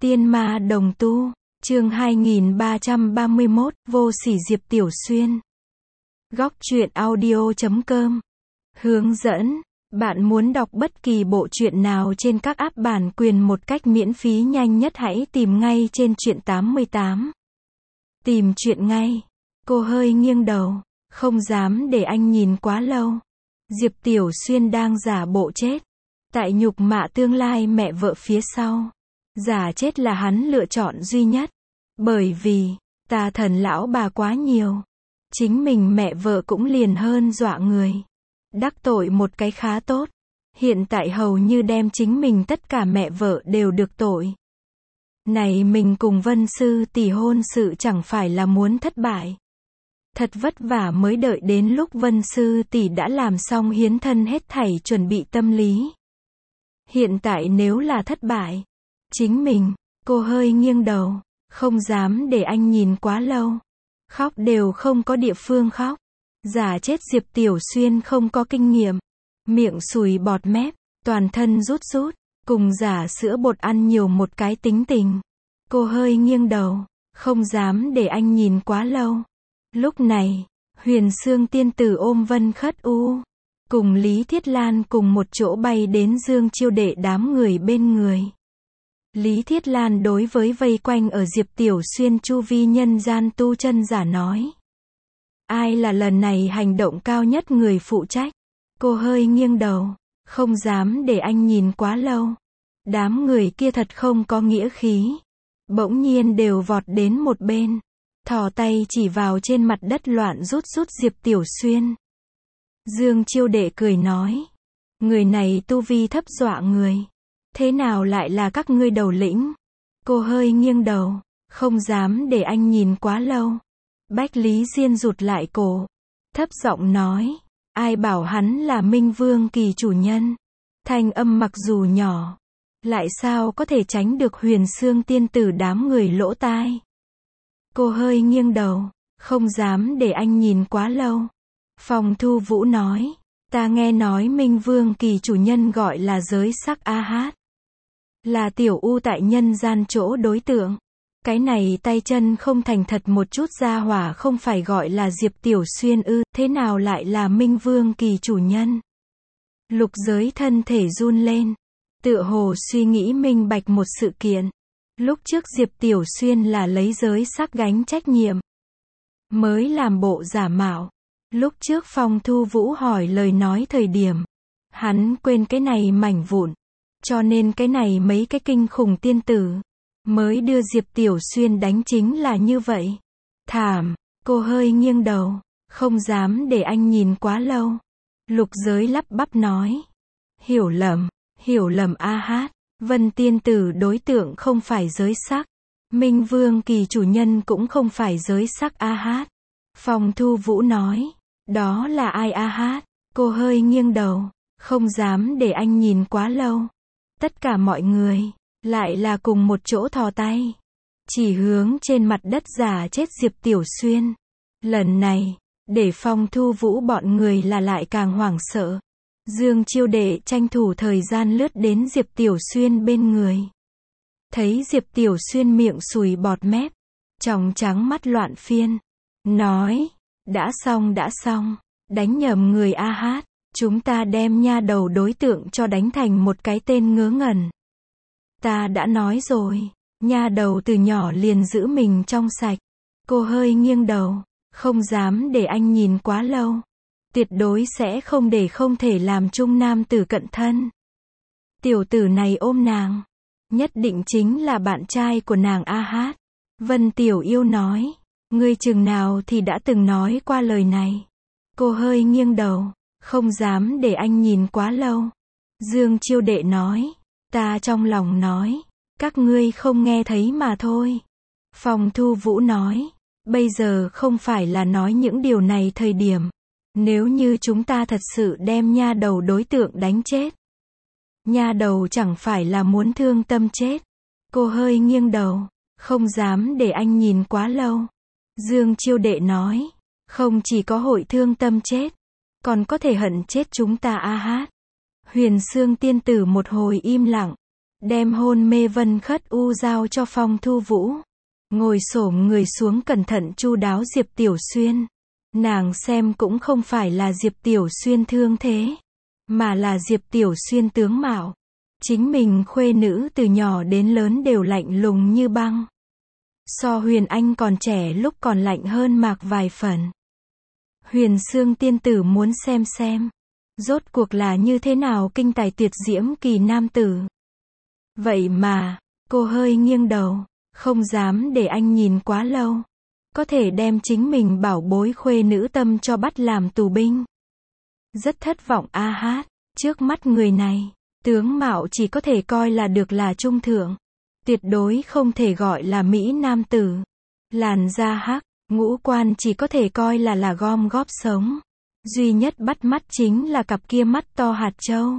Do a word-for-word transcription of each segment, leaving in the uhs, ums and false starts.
Tiên ma đồng tu, chương hai nghìn ba trăm ba mươi mốt, vô sỉ Diệp Tiểu Xuyên. Góc truyện audio chấm com. Hướng dẫn, bạn muốn đọc bất kỳ bộ truyện nào trên các app bản quyền một cách miễn phí nhanh nhất hãy tìm ngay trên truyện tám mươi tám. Tìm truyện ngay. Cô hơi nghiêng đầu, không dám để anh nhìn quá lâu. Diệp Tiểu Xuyên đang giả bộ chết, tại nhục mạ tương lai mẹ vợ phía sau. Giả chết là hắn lựa chọn duy nhất. Bởi vì, tà thần lão bà quá nhiều. Chính mình mẹ vợ cũng liền hơn dọa người. Đắc tội một cái khá tốt. Hiện tại hầu như đem chính mình tất cả mẹ vợ đều được tội. Này mình cùng Vân Sư tỷ hôn sự chẳng phải là muốn thất bại. Thật vất vả mới đợi đến lúc Vân Sư tỷ đã làm xong hiến thân hết thảy chuẩn bị tâm lý. Hiện tại nếu là thất bại, chính mình, cô hơi nghiêng đầu, không dám để anh nhìn quá lâu. Khóc đều không có địa phương khóc. Giả chết Diệp Tiểu Xuyên không có kinh nghiệm. Miệng sùi bọt mép, toàn thân rút rút, cùng giả sữa bột ăn nhiều một cái tính tình. Cô hơi nghiêng đầu, không dám để anh nhìn quá lâu. Lúc này, Huyền Xương tiên tử ôm Vân Khất U, cùng Lý Thiết Lan cùng một chỗ bay đến Dương Chiêu Đệ đám người bên người. Lý Thiết Lan đối với vây quanh ở Diệp Tiểu Xuyên chu vi nhân gian tu chân giả nói. Ai là lần này hành động cao nhất người phụ trách? Cô hơi nghiêng đầu, không dám để anh nhìn quá lâu. Đám người kia thật không có nghĩa khí. Bỗng nhiên đều vọt đến một bên. Thò tay chỉ vào trên mặt đất loạn rút rút Diệp Tiểu Xuyên. Dương Chiêu Đệ cười nói. Người này tu vi thấp dọa người. Thế nào lại là các ngươi đầu lĩnh? Cô hơi nghiêng đầu, không dám để anh nhìn quá lâu. Bách Lý Diên rụt lại cổ, thấp giọng nói, ai bảo hắn là Minh Vương Kỳ chủ nhân? Thanh âm mặc dù nhỏ, lại sao có thể tránh được Huyền Xương tiên tử đám người lỗ tai? Cô hơi nghiêng đầu, không dám để anh nhìn quá lâu. Phong Thu Vũ nói, ta nghe nói Minh Vương Kỳ chủ nhân gọi là giới sắc A Hát. Là tiểu u tại nhân gian chỗ đối tượng. Cái này tay chân không thành thật một chút gia hỏa không phải gọi là Diệp Tiểu Xuyên ư, thế nào lại là Minh Vương Kỳ chủ nhân? Lục Giới thân thể run lên, tựa hồ suy nghĩ minh bạch một sự kiện. Lúc trước Diệp Tiểu Xuyên là lấy giới sắc gánh trách nhiệm, mới làm bộ giả mạo. Lúc trước Phong Thu Vũ hỏi lời nói thời điểm, hắn quên cái này mảnh vụn. Cho nên cái này mấy cái kinh khủng tiên tử, mới đưa Diệp Tiểu Xuyên đánh chính là như vậy. Thảm, cô hơi nghiêng đầu, không dám để anh nhìn quá lâu. Lục Giới lắp bắp nói. Hiểu lầm, hiểu lầm A Hát, Vân tiên tử đối tượng không phải giới sắc. Minh Vương Kỳ chủ nhân cũng không phải giới sắc A Hát. Phong Thu Vũ nói. Đó là ai A Hát? Cô hơi nghiêng đầu, không dám để anh nhìn quá lâu. Tất cả mọi người, lại là cùng một chỗ thò tay. Chỉ hướng trên mặt đất giả chết Diệp Tiểu Xuyên. Lần này, để Phong Thu Vũ bọn người là lại càng hoảng sợ. Dương Chiêu Đệ tranh thủ thời gian lướt đến Diệp Tiểu Xuyên bên người. Thấy Diệp Tiểu Xuyên miệng sùi bọt mép, tròng trắng mắt loạn phiên. Nói, đã xong đã xong, đánh nhầm người A Hát. Chúng ta đem nha đầu đối tượng cho đánh thành một cái tên ngớ ngẩn. Ta đã nói rồi, nha đầu từ nhỏ liền giữ mình trong sạch. Cô hơi nghiêng đầu, không dám để anh nhìn quá lâu. Tuyệt đối sẽ không để không thể làm chung nam tử cận thân. Tiểu tử này ôm nàng, nhất định chính là bạn trai của nàng A Hát. Vân Tiểu Yêu nói, ngươi chừng nào thì đã từng nói qua lời này. Cô hơi nghiêng đầu, không dám để anh nhìn quá lâu. Dương Chiêu Đệ nói, ta trong lòng nói, các ngươi không nghe thấy mà thôi. Phong Thu Vũ nói, bây giờ không phải là nói những điều này thời điểm. Nếu như chúng ta thật sự đem nha đầu đối tượng đánh chết, nha đầu chẳng phải là muốn thương tâm chết. Cô hơi nghiêng đầu, không dám để anh nhìn quá lâu. Dương Chiêu Đệ nói, không chỉ có hội thương tâm chết, còn có thể hận chết chúng ta A Hát. Huyền Xương tiên tử một hồi im lặng, đem hôn mê Vân Khất U giao cho Phong Thu Vũ. Ngồi xổm người xuống cẩn thận chu đáo Diệp Tiểu Xuyên. Nàng xem cũng không phải là Diệp Tiểu Xuyên thương thế, mà là Diệp Tiểu Xuyên tướng mạo. Chính mình khuê nữ từ nhỏ đến lớn đều lạnh lùng như băng. So Huyền Anh còn trẻ lúc còn lạnh hơn Mạc vài phần. Huyền Xương tiên tử muốn xem xem, rốt cuộc là như thế nào kinh tài tuyệt diễm kỳ nam tử. Vậy mà, cô hơi nghiêng đầu, không dám để anh nhìn quá lâu. Có thể đem chính mình bảo bối khuê nữ tâm cho bắt làm tù binh. Rất thất vọng a hát, trước mắt người này, tướng mạo chỉ có thể coi là được là trung thượng. Tuyệt đối không thể gọi là Mỹ nam tử. Làn da hắc, ngũ quan chỉ có thể coi là là gom góp sống. Duy nhất bắt mắt chính là cặp kia mắt to hạt châu.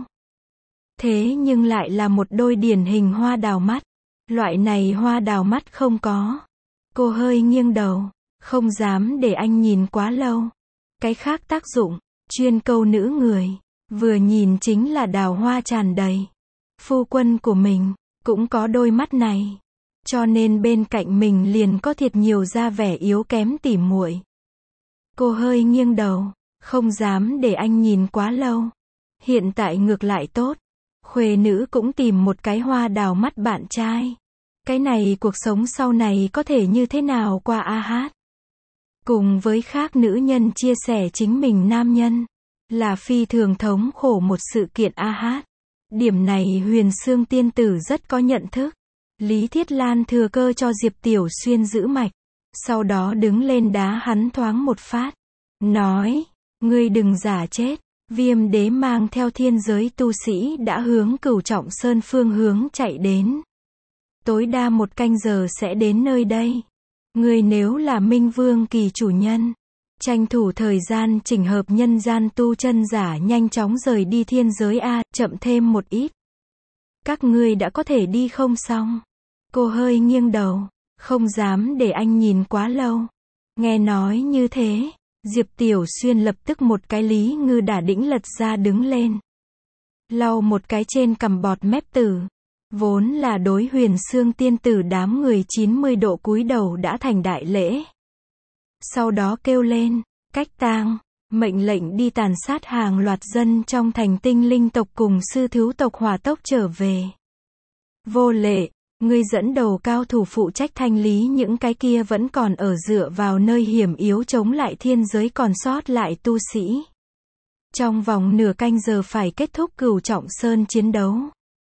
Thế nhưng lại là một đôi điển hình hoa đào mắt. Loại này hoa đào mắt không có. Cô hơi nghiêng đầu, không dám để anh nhìn quá lâu. Cái khác tác dụng, chuyên câu nữ người, vừa nhìn chính là đào hoa tràn đầy. Phu quân của mình, cũng có đôi mắt này. Cho nên bên cạnh mình liền có thiệt nhiều ra vẻ yếu kém tỉ muội. Cô hơi nghiêng đầu, không dám để anh nhìn quá lâu. Hiện tại ngược lại tốt. Khuê nữ cũng tìm một cái hoa đào mắt bạn trai. Cái này cuộc sống sau này có thể như thế nào qua a hát. Cùng với khác nữ nhân chia sẻ chính mình nam nhân. Là phi thường thống khổ một sự kiện a hát. Điểm này Huyền Xương tiên tử rất có nhận thức. Lý Thiết Lan thừa cơ cho Diệp Tiểu Xuyên giữ mạch. Sau đó đứng lên đá hắn thoáng một phát. Nói, ngươi đừng giả chết. Viêm đế mang theo thiên giới tu sĩ đã hướng Cửu Trọng Sơn phương hướng chạy đến. Tối đa một canh giờ sẽ đến nơi đây. Ngươi nếu là Minh Vương kỳ chủ nhân, tranh thủ thời gian chỉnh hợp nhân gian tu chân giả nhanh chóng rời đi thiên giới a, chậm thêm một ít. Các ngươi đã có thể đi không xong. Cô hơi nghiêng đầu, không dám để anh nhìn quá lâu. Nghe nói như thế, Diệp Tiểu Xuyên lập tức một cái Lý Ngư đả đĩnh lật ra đứng lên. Lau một cái trên cằm bọt mép tử. Vốn là đối Huyền Xương tiên tử đám người chín mươi độ cúi đầu đã thành đại lễ. Sau đó kêu lên, cách tang, mệnh lệnh đi tàn sát hàng loạt dân trong thành tinh linh tộc cùng sư thứu tộc hỏa tốc trở về. Vô Lệ, ngươi dẫn đầu cao thủ phụ trách thanh lý những cái kia vẫn còn ở dựa vào nơi hiểm yếu chống lại thiên giới còn sót lại tu sĩ. Trong vòng nửa canh giờ phải kết thúc Cửu Trọng Sơn chiến đấu.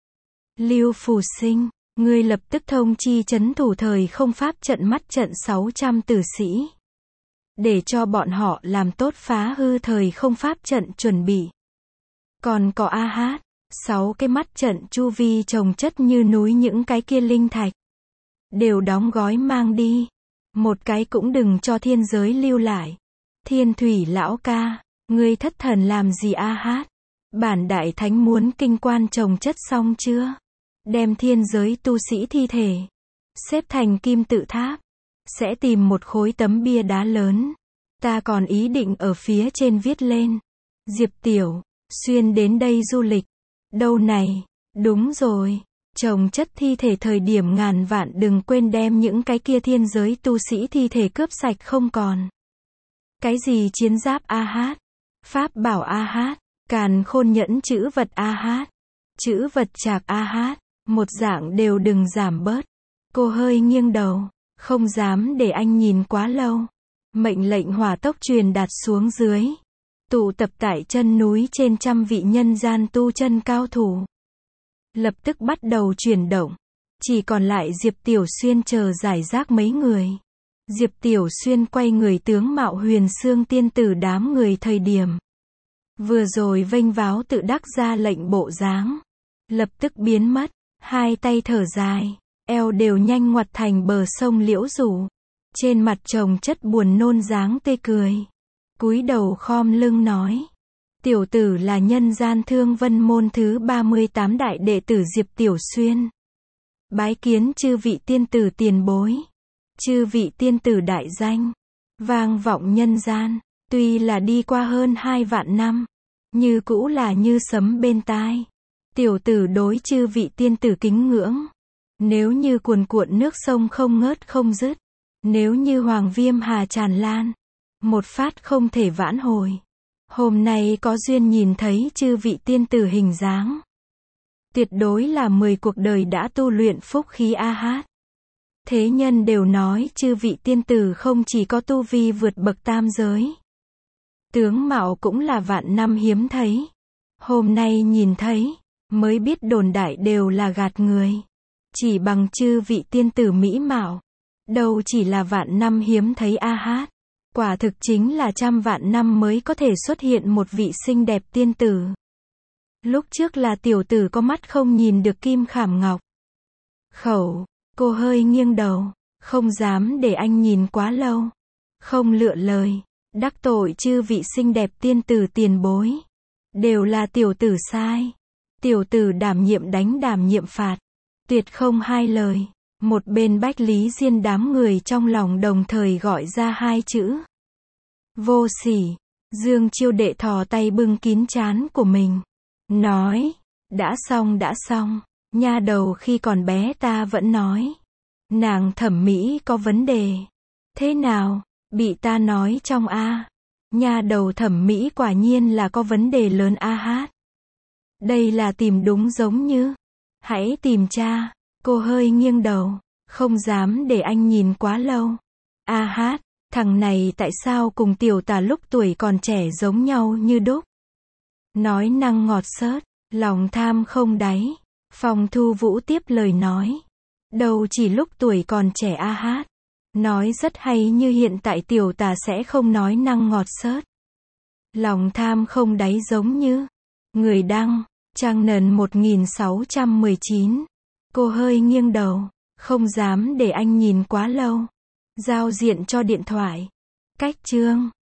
Lưu Phù Sinh, ngươi lập tức thông chi trấn thủ thời không pháp trận mắt trận sáu trăm tử sĩ. Để cho bọn họ làm tốt phá hư thời không pháp trận chuẩn bị. Còn có a hát, sáu cái mắt trận chu vi chồng chất như núi những cái kia linh thạch. Đều đóng gói mang đi. Một cái cũng đừng cho thiên giới lưu lại. Thiên thủy lão ca, ngươi thất thần làm gì a hát? Bản đại thánh muốn kinh quan chồng chất xong chưa? Đem thiên giới tu sĩ thi thể xếp thành kim tự tháp. Sẽ tìm một khối tấm bia đá lớn. Ta còn ý định ở phía trên viết lên. Diệp Tiểu Xuyên đến đây du lịch. Đâu này, đúng rồi. Chồng chất thi thể thời điểm ngàn vạn đừng quên đem những cái kia thiên giới tu sĩ thi thể cướp sạch không còn. Cái gì chiến giáp a hát? Pháp bảo a hát? Càn khôn nhẫn chữ vật a hát? Chữ vật trạc a hát? Một dạng đều đừng giảm bớt. Cô hơi nghiêng đầu, không dám để anh nhìn quá lâu. Mệnh lệnh hỏa tốc truyền đạt xuống dưới. Tụ tập tại chân núi trên trăm vị nhân gian tu chân cao thủ. Lập tức bắt đầu chuyển động. Chỉ còn lại Diệp Tiểu Xuyên chờ giải rác mấy người. Diệp Tiểu Xuyên quay người tướng mạo Huyền Xương tiên tử đám người thời điểm. Vừa rồi vênh váo tự đắc ra lệnh bộ dáng. Lập tức biến mất. Hai tay thở dài. Eo đều nhanh ngoặt thành bờ sông liễu rủ. Trên mặt chồng chất buồn nôn dáng tê cười. Cúi đầu khom lưng nói. Tiểu tử là nhân gian Thương Vân môn thứ ba mươi tám đại đệ tử Diệp Tiểu Xuyên. Bái kiến chư vị tiên tử tiền bối. Chư vị tiên tử đại danh. Vang vọng nhân gian. Tuy là đi qua hơn hai vạn năm. Như cũ là như sấm bên tai. Tiểu tử đối chư vị tiên tử kính ngưỡng. Nếu như cuồn cuộn nước sông không ngớt không dứt. Nếu như hoàng viêm hà tràn lan. Một phát không thể vãn hồi. Hôm nay có duyên nhìn thấy chư vị tiên tử hình dáng. Tuyệt đối là mười cuộc đời đã tu luyện phúc khí a hát. Thế nhân đều nói chư vị tiên tử không chỉ có tu vi vượt bậc tam giới. Tướng mạo cũng là vạn năm hiếm thấy. Hôm nay nhìn thấy, mới biết đồn đại đều là gạt người. Chỉ bằng chư vị tiên tử mỹ mạo. Đâu chỉ là vạn năm hiếm thấy a hát. Quả thực chính là trăm vạn năm mới có thể xuất hiện một vị xinh đẹp tiên tử. Lúc trước là tiểu tử có mắt không nhìn được kim khảm ngọc. Khẩu, cô hơi nghiêng đầu, không dám để anh nhìn quá lâu. Không lựa lời, đắc tội chư vị xinh đẹp tiên tử tiền bối. Đều là tiểu tử sai. Tiểu tử đảm nhiệm đánh đảm nhiệm phạt. Tuyệt không hai lời. Một bên Bách Lý Diên đám người trong lòng đồng thời gọi ra hai chữ. Vô sỉ. Dương Chiêu Đệ thò tay bưng kín trán của mình. Nói. Đã xong đã xong. Nha đầu khi còn bé ta vẫn nói. Nàng thẩm mỹ có vấn đề. Thế nào? Bị ta nói trong a. Nha đầu thẩm mỹ quả nhiên là có vấn đề lớn a hát. Đây là tìm đúng giống như. Hãy tìm cha. Cô hơi nghiêng đầu. Không dám để anh nhìn quá lâu. A hát. Thằng này tại sao cùng tiểu tả lúc tuổi còn trẻ giống nhau như đúc. Nói năng ngọt xớt. Lòng tham không đáy. Phong Thu Vũ tiếp lời nói. Đâu chỉ lúc tuổi còn trẻ a hát. Nói rất hay như hiện tại tiểu tả sẽ không nói năng ngọt xớt. Lòng tham không đáy giống như. Người đăng. Trang nền một nghìn sáu trăm mười chín. Cô hơi nghiêng đầu. Không dám để anh nhìn quá lâu. Giao diện cho điện thoại. Cách chương.